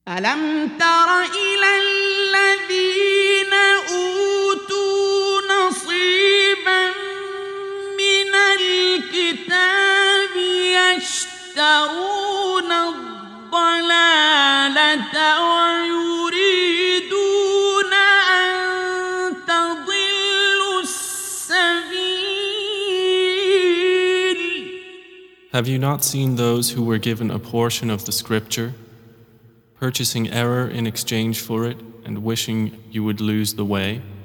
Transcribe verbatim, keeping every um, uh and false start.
ألم تر إلى الذين أوتوا نصيبا من الكتاب يشترون الضلالة ويريدون أن تضلوا السبيل. Have you not seen those who were given a portion of the scripture, purchasing error in exchange for it and wishing you would lose the way?